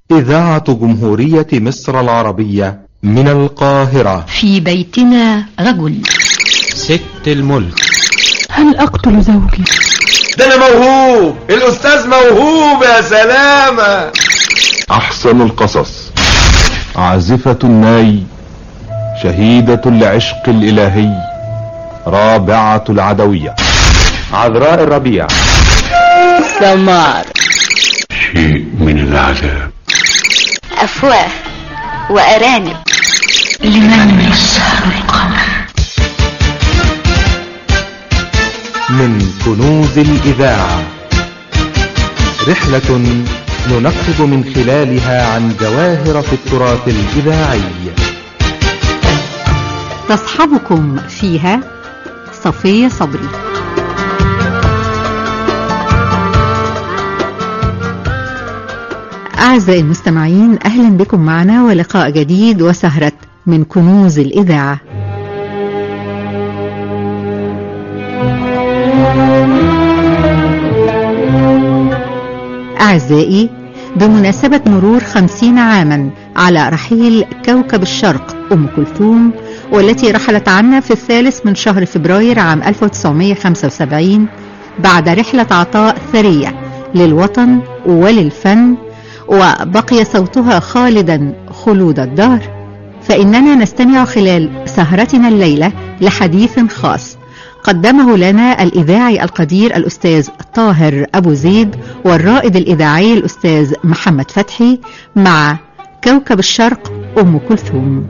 إذاعة جمهورية مصر العربية من القاهرة. في بيتنا رجل. ست الملك. هل أقتل زوجي؟ ده أنا موهوب، الأستاذ موهوب يا سلامة. أحسن القصص. عازفة الناي، شهيدة العشق الإلهي، رابعة العدوية، عذراء الربيع، سمار، شيء من العذاب، أفواه وأرانب، لمن يسهر القمر. من كنوز الإذاعة، رحلة ننقب من خلالها عن جواهر في التراث الإذاعي. تصحبكم فيها صفية صبري. أعزائي المستمعين، أهلا بكم معنا ولقاء جديد وسهرة من كنوز الإذاعة. أعزائي، بمناسبة مرور 50 عاما على رحيل كوكب الشرق أم كلثوم، والتي رحلت عنا في 3 من شهر فبراير عام 1975 بعد رحلة عطاء ثرية للوطن وللفن، وبقي صوتها خالدا خلود الدهر، فإننا نستمع خلال سهرتنا الليلة لحديث خاص قدمه لنا الإذاعي القدير الأستاذ طاهر أبو زيد والرائد الإذاعي الأستاذ محمد فتحي مع كوكب الشرق أم كلثوم.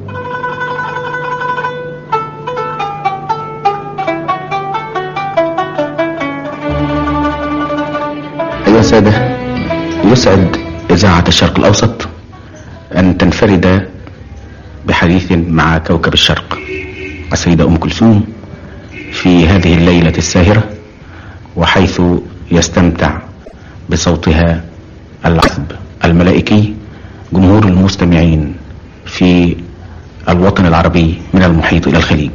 أيها السادة، يسعد إذاعة الشرق الأوسط أن تنفرد بحديث مع كوكب الشرق السيدة أم كلثوم في هذه الليلة الساهرة، وحيث يستمتع بصوتها العذب الملائكي جمهور المستمعين في الوطن العربي من المحيط إلى الخليج.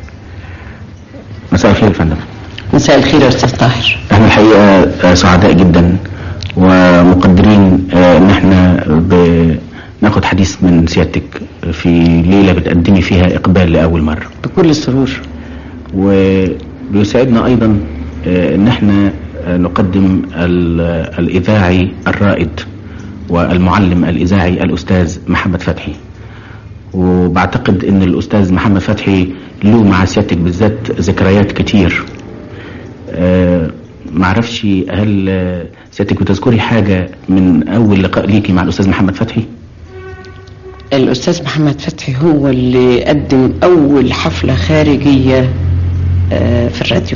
مساء الخير يا فندم. مساء الخير يا أستاذ طاهر. احنا الحقيقة سعداء جدا ومقدرين ان احنا بناخد حديث من سيادتك في ليلة بتقدمي فيها اقبال لأول مرة. بكل سرور. وبيسعدنا ايضا ان احنا نقدم الاذاعي الرائد والمعلم الاذاعي الاستاذ محمد فتحي، وبعتقد ان الاستاذ محمد فتحي له مع سيادتك بالذات ذكريات كتير. معرفش هل سيادتك بتذكري حاجة من اول لقاء ليكي مع الاستاذ محمد فتحي؟ الاستاذ محمد فتحي هو اللي قدم اول حفلة خارجية في الراديو.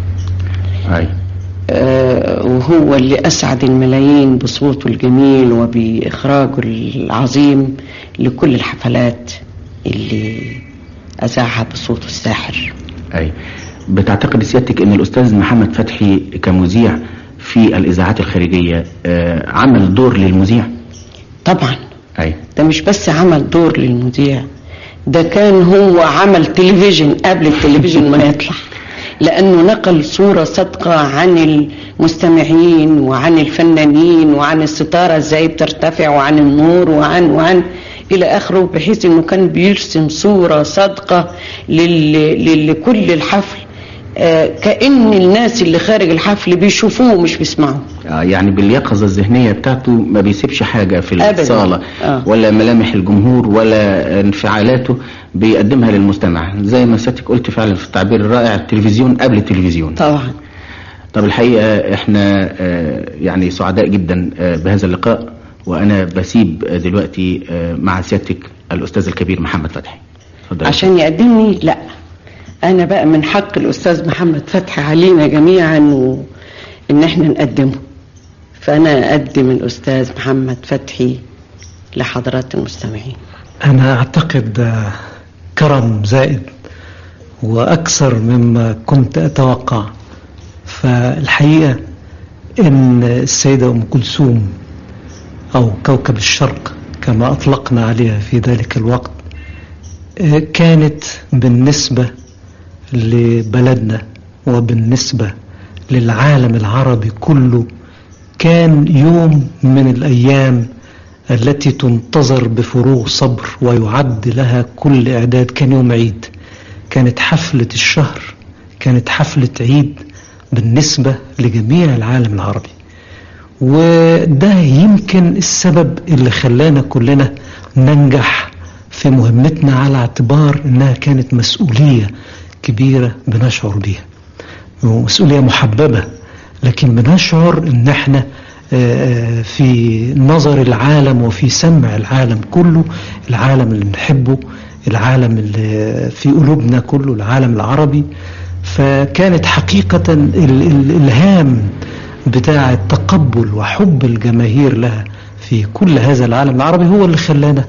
وهو اللي أسعد الملايين بصوته الجميل وبإخراجه العظيم لكل الحفلات اللي أذاعها بصوته الساحر. بتعتقد سيادتك أن الأستاذ محمد فتحي كمذيع في الإذاعات الخارجية عمل دور للمذيع؟ طبعا. ده مش بس عمل دور للمذيع، ده كان هو عمل تلفزيون قبل التلفزيون ما يطلع، لأنه نقل صورة صادقة عن المستمعين وعن الفنانين وعن الستارة ازاي بترتفع وعن النور وعن إلى آخره، بحيث أنه كان بيرسم صورة صادقة لكل الحفل، كأن الناس اللي خارج الحفل بيشوفوه مش بيسمعوه. يعني باليقظة الذهنية بتاعته ما بيسيبش حاجة في الصالة ولا ملامح الجمهور ولا انفعالاته بيقدمها للمستمع، زي ما سيادتك قلت فعلا في التعبير الرائع، التلفزيون قبل التلفزيون. طبعا. طب الحقيقة احنا يعني سعداء جدا بهذا اللقاء، وانا بسيب دلوقتي مع سيادتك الأستاذ الكبير محمد فتحي. عشان يقدمني؟ لا، أنا بقى من حق الأستاذ محمد فتحي علينا جميعا إن احنا نقدمه، فأنا أقدم الأستاذ محمد فتحي لحضرات المستمعين. أنا أعتقد كرم زائد وأكثر مما كنت أتوقع. فالحقيقة إن السيدة أم كلثوم أو كوكب الشرق كما أطلقنا عليها في ذلك الوقت كانت بالنسبة لبلدنا وبالنسبة للعالم العربي كله كان يوم من الأيام التي تنتظر بفروغ صبر ويعد لها كل إعداد. كان يوم عيد، كانت حفلة الشهر، كانت حفلة عيد بالنسبة لجميع العالم العربي. وده يمكن السبب اللي خلانا كلنا ننجح في مهمتنا، على اعتبار انها كانت مسؤولية كبيرة بنشعر بيها، مسؤولية محببة، لكن بنشعر ان احنا في نظر العالم وفي سمع العالم كله، العالم اللي بنحبه، العالم اللي في قلوبنا كله، العالم العربي. فكانت حقيقة الإلهام بتاع التقبل وحب الجماهير لها في كل هذا العالم العربي هو اللي خلانا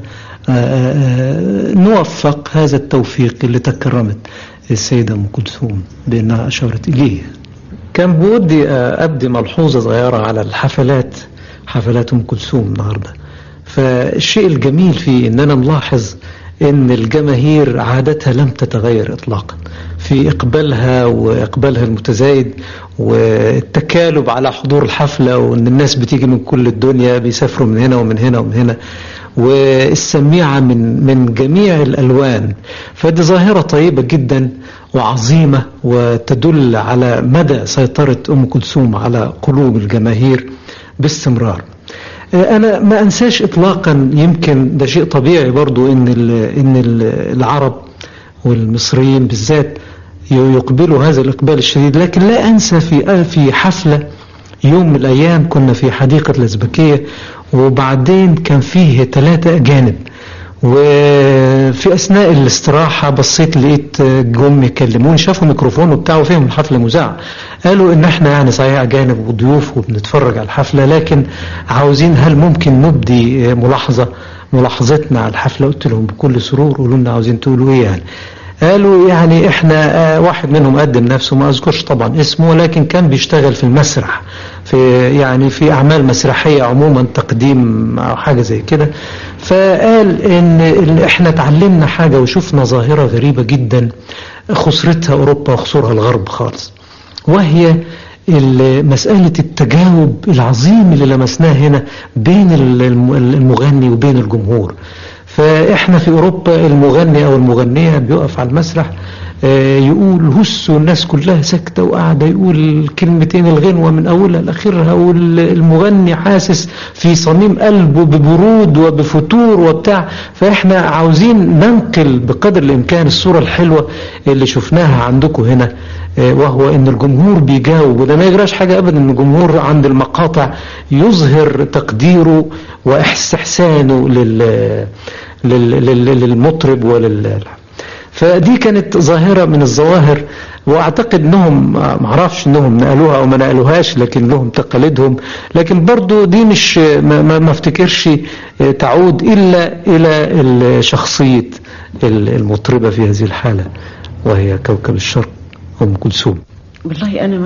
نوفق هذا التوفيق اللي تكرمت السيدة أم كلثوم بأنها أشارت إليه. كان بودي أبدي ملحوظة صغيرة على حفلات أم كلثوم النهاردة. فالشيء الجميل فيه أننا نلاحظ أن الجماهير عادتها لم تتغير إطلاقا في إقبالها وإقبالها المتزايد والتكالب على حضور الحفلة، وأن الناس بتيجي من كل الدنيا، بيسافروا من هنا ومن هنا ومن هنا، والسميعة من جميع الألوان. فدي ظاهرة طيبة جدا وعظيمة، وتدل على مدى سيطرة أم كلثوم على قلوب الجماهير باستمرار. أنا ما أنساش إطلاقا، يمكن ده شيء طبيعي برضو إن العرب والمصريين بالذات يقبلوا هذا الإقبال الشديد، لكن لا أنسى في حفلة يوم من الأيام كنا في حديقة الأزبكية، وبعدين كان فيه 3 أجانب، وفي أثناء الاستراحة بصيت لقيت جم يكلمون، شافوا ميكروفون وبتاعه فيهم الحفلة مذاعة، قالوا إن احنا يعني صحيح أجانب وضيوف وبنتفرج على الحفلة، لكن عاوزين هل ممكن نبدي ملاحظتنا على الحفلة؟ قلت لهم بكل سرور، قولوا لنا عاوزين تقولوا إيه يعني. قالوا يعني احنا واحد منهم قدم نفسه، ما اذكرش طبعا اسمه، ولكن كان بيشتغل في المسرح، في اعمال مسرحية عموما، تقديم او حاجة زي كده. فقال ان احنا اتعلمنا حاجة وشفنا ظاهرة غريبة جدا خسرتها اوروبا وخسرها الغرب خالص، وهي مسألة التجاوب العظيم اللي لمسناه هنا بين المغني وبين الجمهور. فإحنا في أوروبا المغني أو المغنية بيقف على المسرح يقول هس، والناس كلها ساكتة وقاعدة يقول كلمتين الغنوة من أولها لآخرها، والمغني حاسس في صميم قلبه ببرود وبفتور وبتاع. فإحنا عاوزين ننقل بقدر الإمكان الصورة الحلوة اللي شفناها عندكم هنا، وهو إن الجمهور بيجاوب، وده ما يجراش حاجة أبدا إن الجمهور عند المقاطع يظهر تقديره واستحسانه للمطرب فدي كانت ظاهرة من الظواهر، واعتقد انهم معرفش انهم نقلوها او ما نقلوهاش، لكن لهم تقاليدهم، لكن برضو دي مش ما افتكرش تعود الا الى شخصية المطربة في هذه الحالة، وهي كوكب الشرق أم كلثوم. والله انا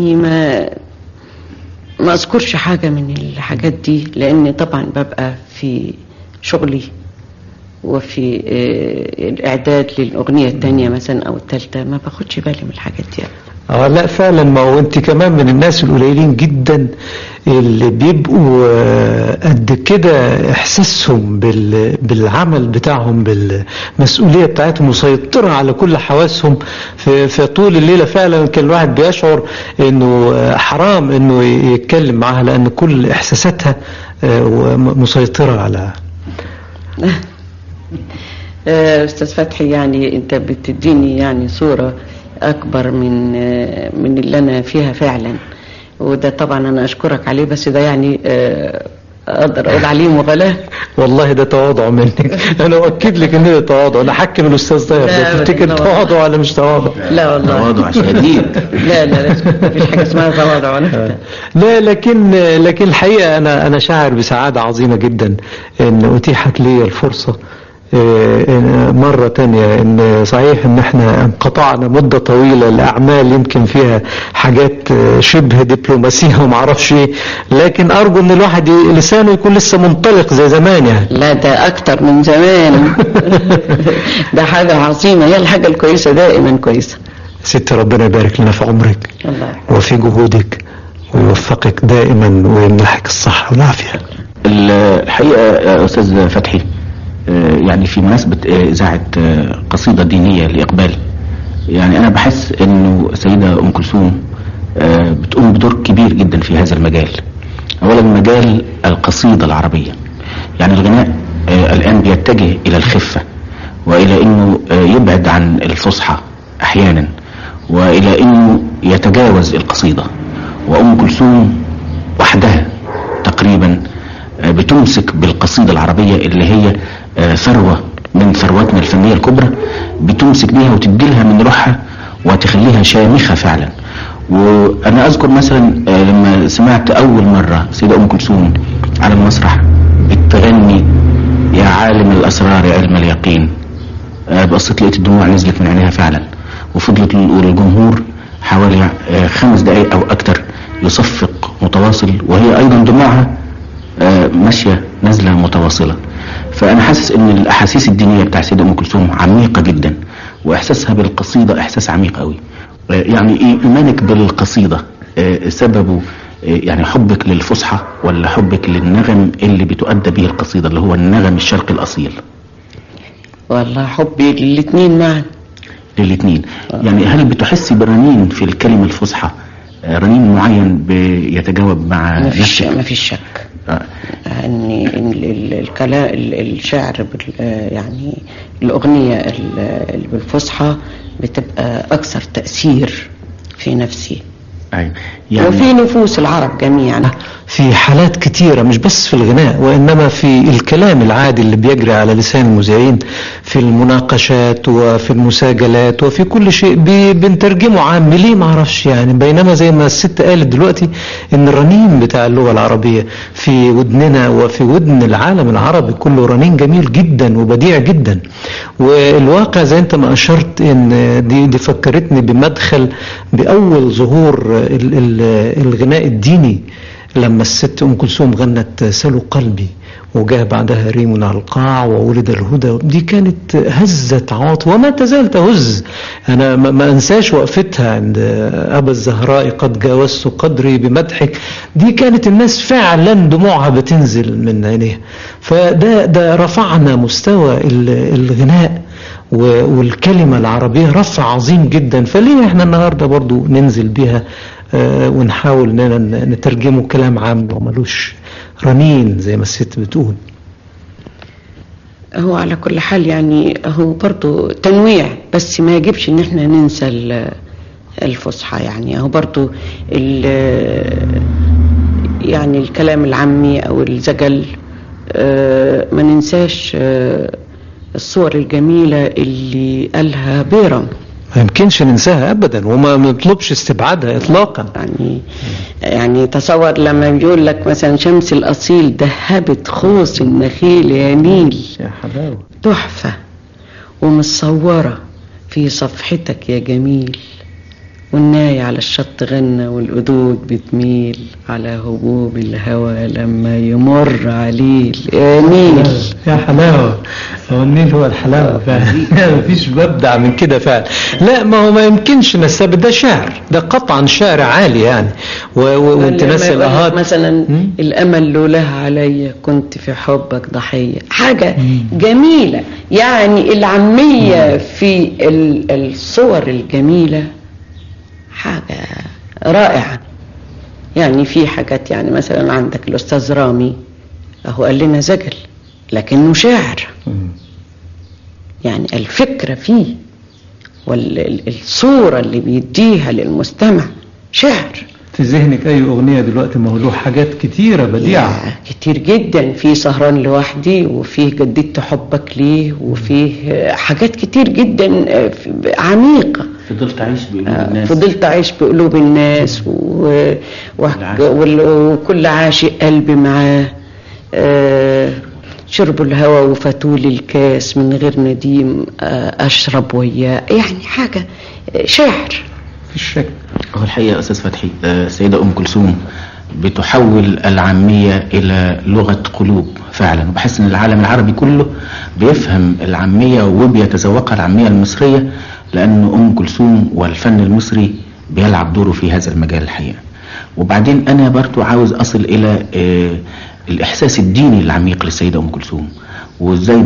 ما اذكرش حاجة من الحاجات دي، لان طبعا ببقى في شغلي وفي الإعداد للأغنية الثانية مثلا أو الثالثة، ما باخدش بالي من الحاجات دي. لا فعلا، ما هو انت كمان من الناس القليلين جدا اللي بيبقوا قد كده احساسهم بالعمل بتاعهم، بالمسؤولية بتاعتهم مسيطرة على كل حواسهم في طول الليلة. فعلا كان الواحد بيشعر انه حرام انه يتكلم معها، لان كل احساساتها مسيطرة على أستاذ فتحي. يعني أنت بتديني يعني صورة أكبر من اللي أنا فيها فعلا، وده طبعا أنا أشكرك عليه، بس ده يعني أقدر أقول عليه مغالاة. والله ده تواضع منك، أنا أؤكد لك إن ده تواضع. أنا حكم الأستاذ طاهر، تفتكر تواضع ولا مش تواضع؟ لا والله تواضع شديد. لا مفيش حاجة اسمها تواضع ولا لا، لكن الحقيقة أنا شاعر بسعادة عظيمة جدا إن أتيحت لي الفرصة مرة تانية. ان صحيح ان احنا انقطعنا مدة طويلة لأعمال يمكن فيها حاجات شبه دبلوماسية ومعرفش ايه، لكن ارجو ان الواحد لسانه يكون لسه منطلق زي زمان يعني. لا ده اكتر من زمان. ده حاجة عظيمة، هي الحاجة الكويسة دائما كويسة. ست ربنا يبارك لنا في عمرك وفي جهودك ويوفقك دائما ويمنحك الصحة والعافية. الحقيقة أستاذ فتحي، يعني في مناسبة إذاعة قصيدة دينية لإقبال، يعني أنا بحس إنه السيدة أم كلثوم بتقوم بدور كبير جدا في هذا المجال. أولا مجال القصيدة العربية، يعني الغناء الآن بيتجه إلى الخفة وإلى إنه يبعد عن الفصحى أحيانا وإلى إنه يتجاوز القصيدة، وأم كلثوم وحدها تقريبا بتمسك بالقصيدة العربية اللي هي ثروة من ثرواتنا الفنية الكبرى، بتمسك بيها وتديلها من روحها وتخليها شامخة فعلا. وأنا أذكر مثلا لما سمعت أول مرة سيدة أم كلثوم على المسرح بتغني يا عالم الأسرار علم اليقين، بقصة لقيت الدموع نزلت من عينيها فعلا، وفضلت الجمهور حوالي 5 دقائق أو أكتر يصفق متواصل، وهي أيضا دموعها ماشية نزلة متواصلة. فأنا حاسس إن الأحاسيس الدينية بتاع سيدة أم كلثوم عميقة جدا، وإحساسها بالقصيدة إحساس عميق قوي. يعني إيمانك بالقصيدة سببه يعني حبك للفصحى ولا حبك للنغم اللي بتؤدى به القصيدة اللي هو النغم الشرقي الأصيل؟ والله حبي للاثنين معا. للاثنين. يعني هل بتحسي برنين في الكلمة الفصحى، رنين معين بيتجاوب مع نفسك؟ ما فيش شك ان الكلام الشعر يعني الأغنية اللي بالفصحى بتبقى أكثر تأثير في نفسي يعني وفي نفوس العرب جميعا. في حالات كتيرة مش بس في الغناء، وإنما في الكلام العادي اللي بيجري على لسان المذيعين، في المناقشات وفي المساجلات وفي كل شيء بنترجمه عامي ليه معرفش يعني. بينما زي ما الست قالت دلوقتي إن الرنين بتاع اللغة العربية في ودننا وفي ودن العالم العربي كله رنين جميل جدا وبديع جدا. والواقع زي انت ما أشرت إن دي فكرتني بمدخل بأول ظهور الغناء الديني لما الست أم كلثوم غنت سلوا قلبي، وجاء بعدها ريم على القاع وولد الهدى. دي كانت هزت عاطف وما تزال تهز. أنا ما أنساش وقفتها عند أبا الزهراء قد جاوزت قدري بمدحك. دي كانت الناس فعلا دموعها بتنزل من عينيها. فده رفعنا مستوى الغناء والكلمة العربية رفع عظيم جدا. فليه احنا النهاردة برضو ننزل بها ونحاول نترجمه كلام عام وملوش رنين زي ما الست بتقول؟ هو على كل حال يعني هو برضو تنويع، بس ما يجبش ان احنا ننسى الفصحى. يعني هو برضو يعني الكلام العامي او الزجل ما ننساش الصور الجميلة اللي قالها بيرم، ما يمكنش ننساها ابدا وما نطلبش استبعادها اطلاقا. يعني تصور لما بيقول لك مثلا شمس الاصيل ذهبت خوص النخيل يا نيل، يا حلاوه تحفه ومتصوره في صفحتك يا جميل، والناي على الشط غنى والقدود بتميل على هبوب الهوى لما يمر عليه يا نيل. يا حلاوه، هو النيل هو الحلاوه فعلا. مفيش ببدع من كده فعلا. لا ما هو ما يمكنش نستبدل، ده شعر، ده قطعا شعر عالي يعني. وانت ناس الاهات مثلا الامل لوله عليا كنت في حبك ضحيه، حاجه جميله. يعني العاميه في الصور الجميله حاجة رائعة. يعني في حاجات يعني مثلا عندك الأستاذ رامي هو قال لنا زجل لكنه شاعر، يعني الفكرة فيه والصورة اللي بيديها للمستمع شعر. في ذهنك أي أغنية دلوقتي؟ ما هو له حاجات كتيرة بديعة كتير جدا. في سهران لوحدي، وفيه جددت حبك ليه، وفيه حاجات كتير جدا عميقة. فضلت أعيش بقلوب الناس، فضلت أعيش بقلوب الناس وكل عاشق قلبي معاه، شرب الهوى وفتول الكاس من غير نديم أشرب وياه. يعني حاجة شعر في الشك. هو الحقيقة أستاذ فتحي السيدة أم كلثوم بتحول العامية إلى لغة قلوب فعلا، وبحس أن العالم العربي كله بيفهم العامية وبيتذوقها العامية المصرية، لأن أم كلثوم والفن المصري بيلعب دوره في هذا المجال الحقيقة. وبعدين أنا برضو عاوز أصل إلى الإحساس الديني العميق للسيدة أم كلثوم، وإزاي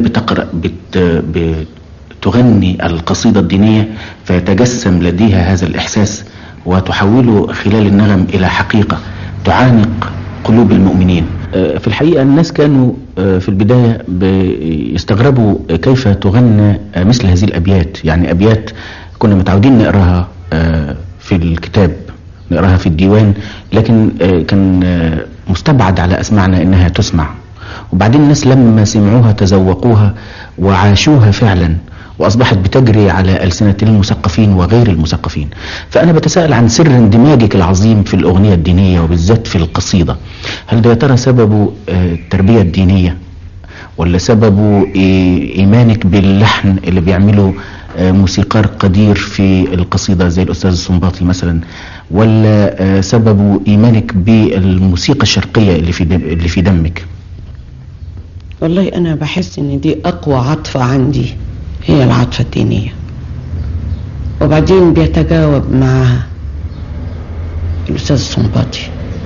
بتغني القصيدة الدينية فيتجسم لديها هذا الإحساس وتحوله خلال النغم إلى حقيقة تعانق قلوب المؤمنين. في الحقيقة الناس كانوا في البداية بيستغربوا كيف تغنى مثل هذه الأبيات، يعني أبيات كنا متعودين نقراها في الكتاب، نقراها في الديوان، لكن كان مستبعد على أسمعنا إنها تسمع. وبعدين الناس لما سمعوها تذوقوها وعاشوها فعلا، وأصبحت بتجري على ألسنة المثقفين وغير المثقفين. فأنا بتساءل عن سر اندماجك العظيم في الأغنية الدينية وبالذات في القصيدة. هل ده يا ترى سببه التربية الدينية، ولا سببه إيمانك باللحن اللي بيعمله موسيقار قدير في القصيدة زي الأستاذ السنباطي مثلا، ولا سببه إيمانك بالموسيقى الشرقية اللي في دمك؟ والله أنا بحس إن دي أقوى عاطفة عندي، هي العاطفة الدينية، وبعدين بيتجاوب معها الأستاذ السنباطي،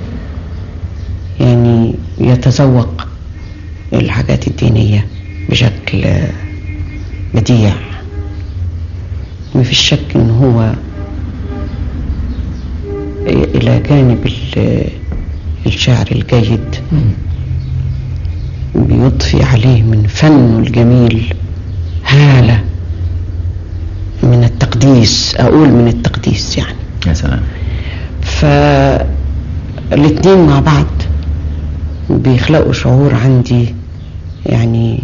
يعني يتذوق الحاجات الدينية بشكل بديع. ما في شك إن هو إلى جانب الشعر الجيد بيضفي عليه من فنه الجميل هالة من التقديس، أقول من التقديس يعني. يا سلام. فالاتنين مع بعض بيخلقوا شعور عندي، يعني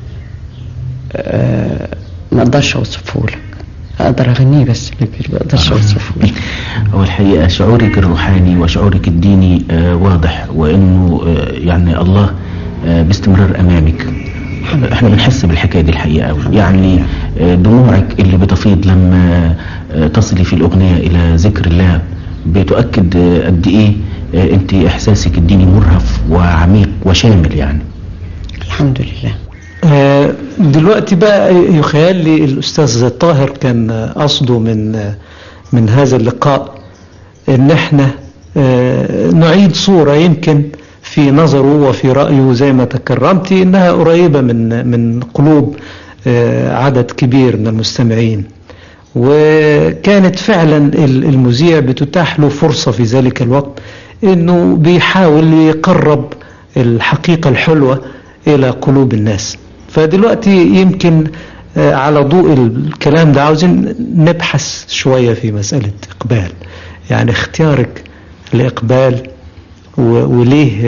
ما أقدرش أوصفه لك، أقدر أغنيه بس لكن ما أقدرش أوصفه لك. هو الحقيقة شعورك الروحاني وشعورك الديني واضح، وإنه يعني الله باستمرار أمامك. احنا بنحس بالحكاية دي الحقيقة، يعني دموعك اللي بتفيض لما تصلي في الأغنية إلى ذكر الله بتؤكد قد إيه انت إحساسك الديني مرهف وعميق وشامل يعني. الحمد لله. دلوقتي بقى يخيل لي الأستاذ طاهر كان قصده من هذا اللقاء ان احنا نعيد صورة يمكن في نظره وفي رأيه زي ما تكرمتي انها قريبة من قلوب عدد كبير من المستمعين، وكانت فعلا المذيع بتتاح له فرصة في ذلك الوقت انه بيحاول يقرب الحقيقة الحلوة الى قلوب الناس. فدلوقتي يمكن على ضوء الكلام ده عاوزين نبحث شوية في مسألة إقبال، يعني اختيارك لإقبال وليه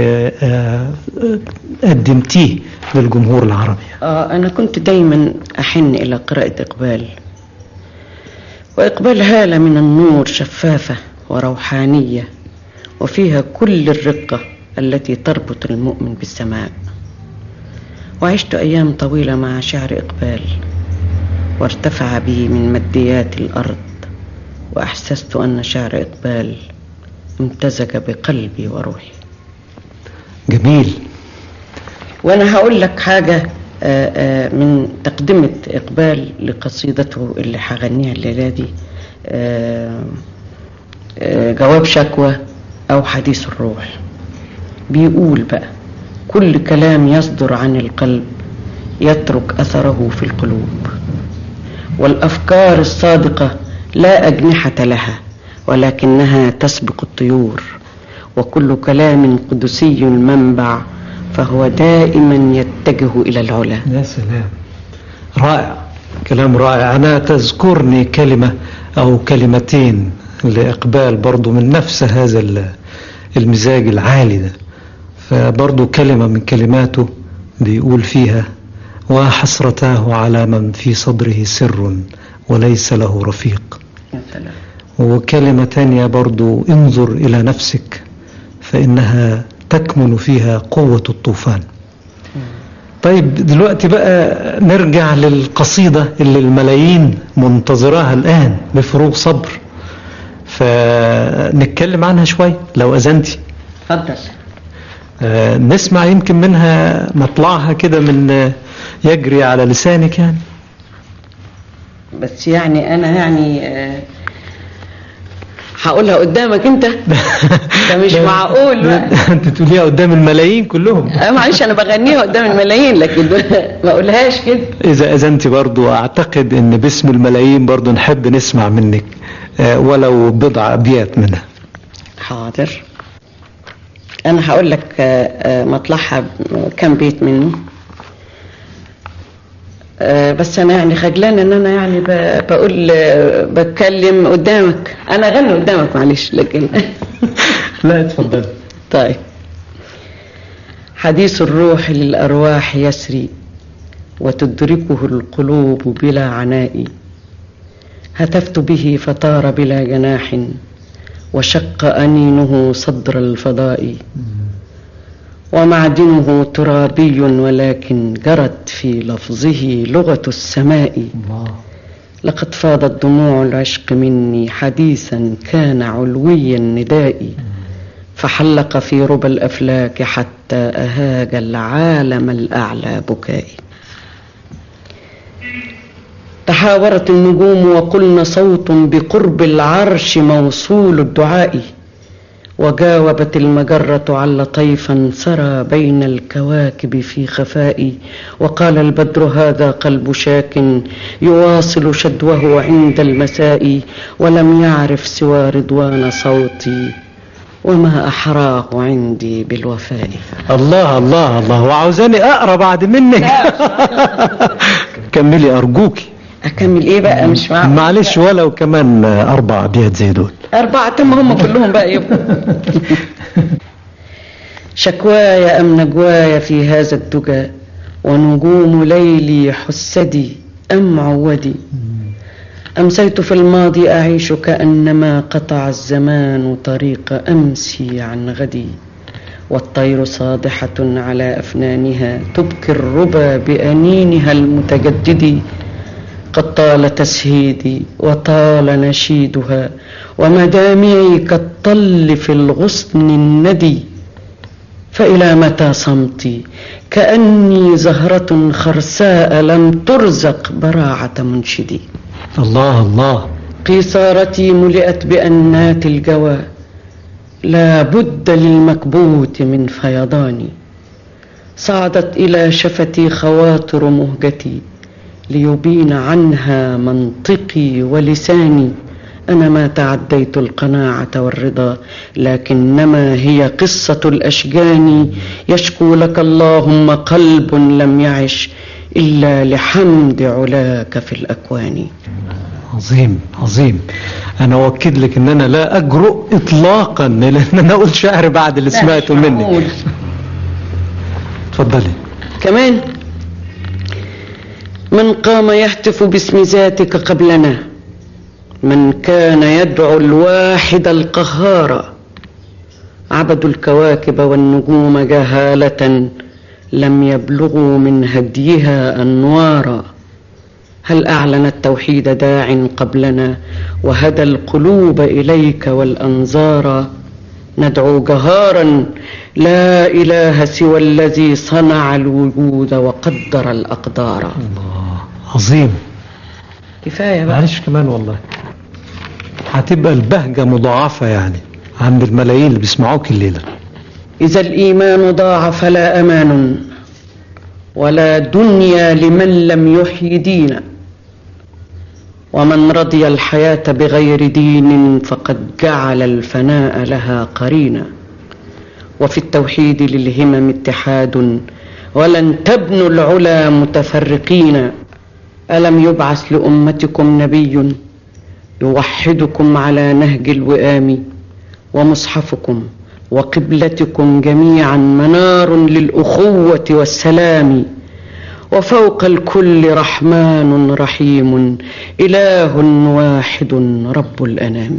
قدمتيه للجمهور العربي. أنا كنت دايما أحن إلى قراءة إقبال، وإقبال هالة من النور شفافة وروحانية وفيها كل الرقة التي تربط المؤمن بالسماء. وعشت أيام طويلة مع شعر إقبال، وارتفع بي من مديات الأرض، وأحسست أن شعر إقبال امتزج بقلبي وروحي. جميل. وأنا هقول لك حاجة من تقدمة إقبال لقصيدته اللي هغنيها الليلة دي، جواب شكوى أو حديث الروح. بيقول بقى: كل كلام يصدر عن القلب يترك أثره في القلوب، والأفكار الصادقة لا أجنحة لها ولكنها تسبق الطيور، وكل كلام قدسي المنبع فهو دائما يتجه إلى العلا. يا سلام، رائع، كلام رائع. أنا تذكرني كلمة أو كلمتين لإقبال برضو من نفس هذا المزاج العالي ده، فبرضو كلمة من كلماته بيقول فيها: وحسرتاه على من في صدره سر وليس له رفيق. وكلمة تانية برضو: انظر إلى نفسك فإنها تكمن فيها قوة الطوفان. طيب دلوقتي بقى نرجع للقصيدة اللي الملايين منتظراها الآن بفروغ صبر، فنتكلم عنها شوي لو أذنتي. اتفضل. نسمع يمكن منها مطلعها كده من يجري على لسانك يعني. بس يعني أنا يعني هقولها قدامك انت؟ ده مش معقول بقى. انت تقوليها قدام الملايين كلهم. معلش انا بغنيها قدام الملايين لكن ما اقولهاش كده. اذا انت برضو اعتقد ان باسم الملايين برضو نحب نسمع منك ولو بضع ابيات منها. حاضر. انا هقول لك مطلعها كم بيت منه، بس انا يعني خجلان ان انا يعني بقول بتكلم قدامك. انا اغني قدامك معلش لكن لا اتفضل. طيب. حديث الروح للارواح يسري وتدركه القلوب بلا عناء، هتفت به فطار بلا جناح وشق أنينه صدر الفضاء، ومعدنه ترابي ولكن جرت في لفظه لغة السماء. لقد فاضت دموع العشق مني حديثا كان علوي النداء، فحلق في ربى الأفلاك حتى أهاج العالم الأعلى بكائي. تحاورت النجوم وقلن صوت بقرب العرش موصول الدعاء، وجاوبت المجرة على طيفا سرى بين الكواكب في خفاء، وقال البدر هذا قلب شاك يواصل شدوه عند المساء، ولم يعرف سوى رضوان صوتي وما أحراه عندي بالوفاء. الله الله الله، وعاوزاني أقرأ بعد منك. كملي أرجوكي. أكمل إيه بقى؟ مش معلش ولو كمان 4 أبيات زي دول. 4 هم كلهم بقى يبقوا. شكواي أم نجواي في هذا الدجى، ونجوم ليلي حسدي أم عودي، أمسيت في الماضي أعيش كأنما قطع الزمان طريق أمسي عن غدي، والطير صادحة على أفنانها تبكي الربا بأنينها المتجدد، قد طال تسهيدي وطال نشيدها ومدامعي كالطل في الغصن الندي، فإلى متى صمتي كأني زهرة خرساء لم ترزق براعة منشدي. الله الله. قيصارتي ملئت بأنات الجوى، لا بد للمكبوت من فيضان، صعدت إلى شفتي خواطر مهجتي ليبين عنها منطقي ولساني، أنا ما تعديت القناعة والرضا لكنما هي قصة الأشجان، يشكو لك اللهم قلب لم يعش إلا لحمد علاك في الأكوان. عظيم عظيم. أنا أؤكد لك أن أنا لا أجرؤ إطلاقا لأن أنا أقول شعر بعد اللي سمعته منك. تفضلي. كمان من قام يهتف باسم ذاتك قبلنا، من كان يدعو الواحد القهار، عبدوا الكواكب والنجوم جهالة لم يبلغوا من هديها أنوارا، هل أعلن التوحيد داع قبلنا وهدى القلوب إليك والأنظار، ندعو جهارا لا إله سوى الذي صنع الوجود وقدر الأقدار. الله عظيم. كفاية بقى. معلش كمان والله هتبقى البهجة مضاعفة يعني عند الملايين اللي بيسمعوك الليلة. إذا الإيمان ضاع فلا أمان ولا دنيا لمن لم يحيي دينا، ومن رضي الحياة بغير دين فقد جعل الفناء لها قرينا، وفي التوحيد للهمم اتحاد ولن تبنوا العلا متفرقين، ألم يبعث لأمتكم نبي يوحدكم على نهج الوئام، ومصحفكم وقبلتكم جميعا منار للأخوة والسلام، وفوق الكل رحمن رحيم إله واحد رب الأنام.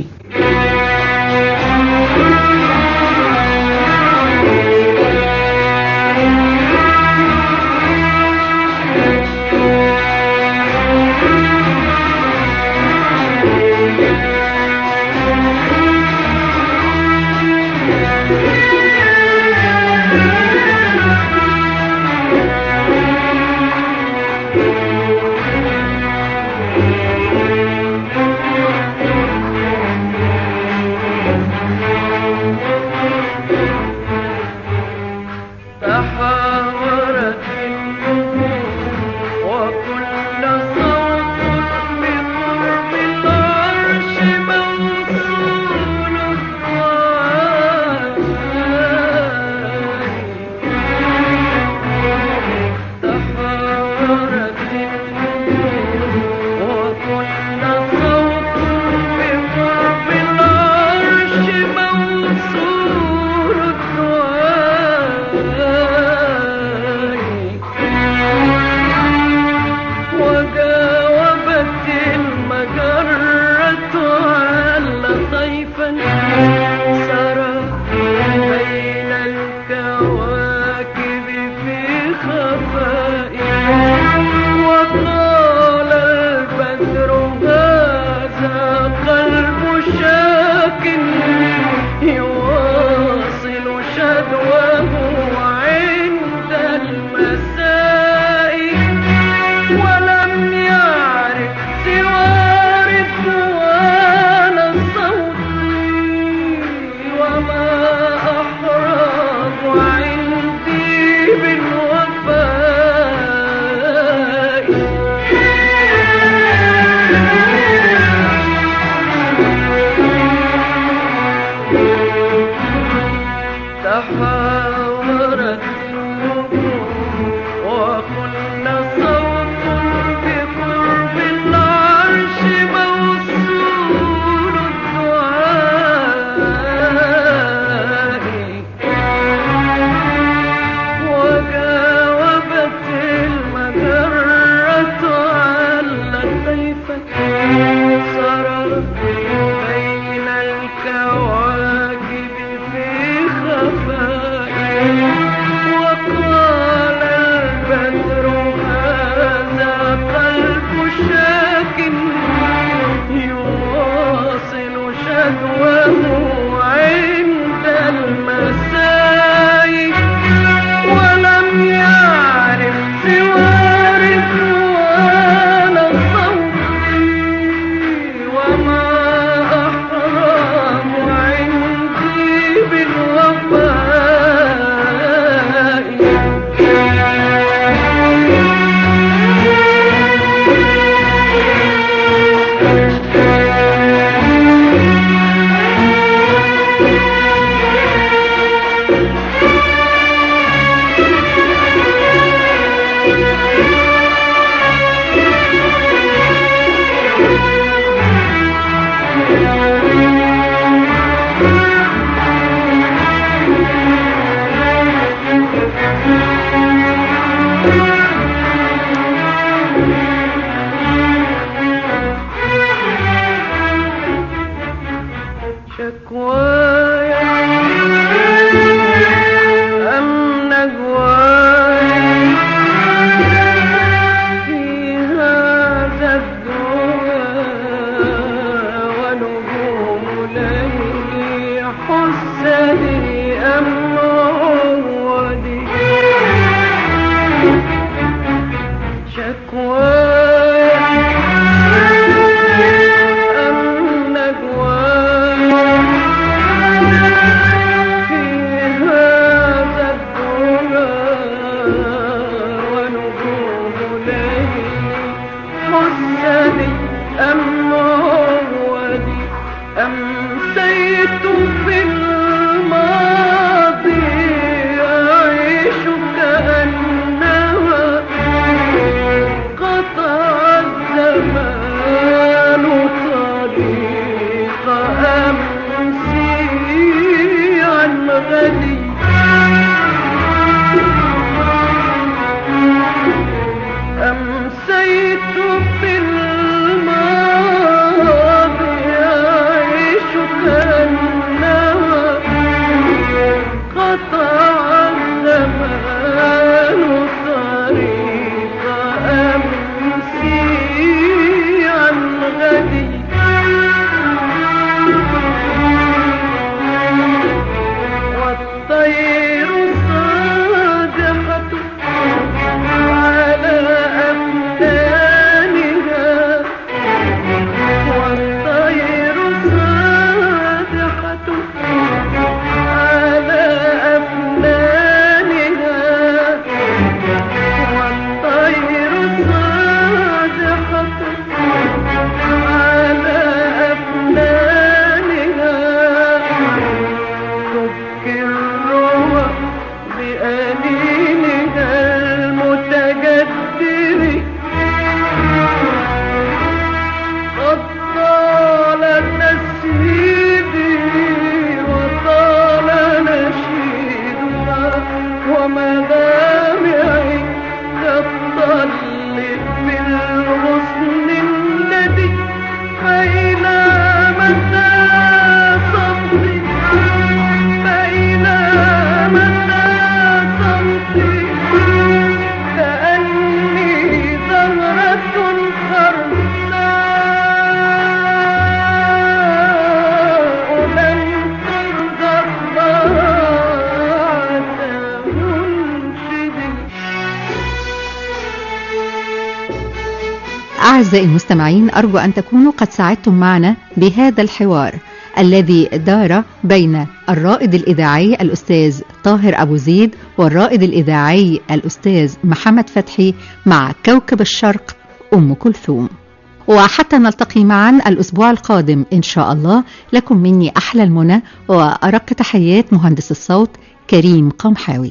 أعزائي المستمعين، أرجو أن تكونوا قد ساعدتم معنا بهذا الحوار الذي دار بين الرائد الإذاعي الأستاذ طاهر أبو زيد والرائد الإذاعي الأستاذ محمد فتحي مع كوكب الشرق أم كلثوم. وحتى نلتقي معا الأسبوع القادم إن شاء الله، لكم مني أحلى المنى وأرق تحيات مهندس الصوت كريم قمحاوي.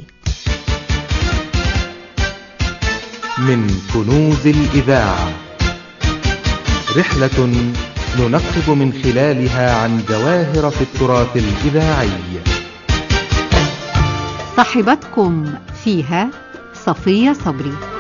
من كنوز الإذاعة، رحلة ننقب من خلالها عن جواهر في التراث الإذاعي. صاحبتكم فيها صفية صبري.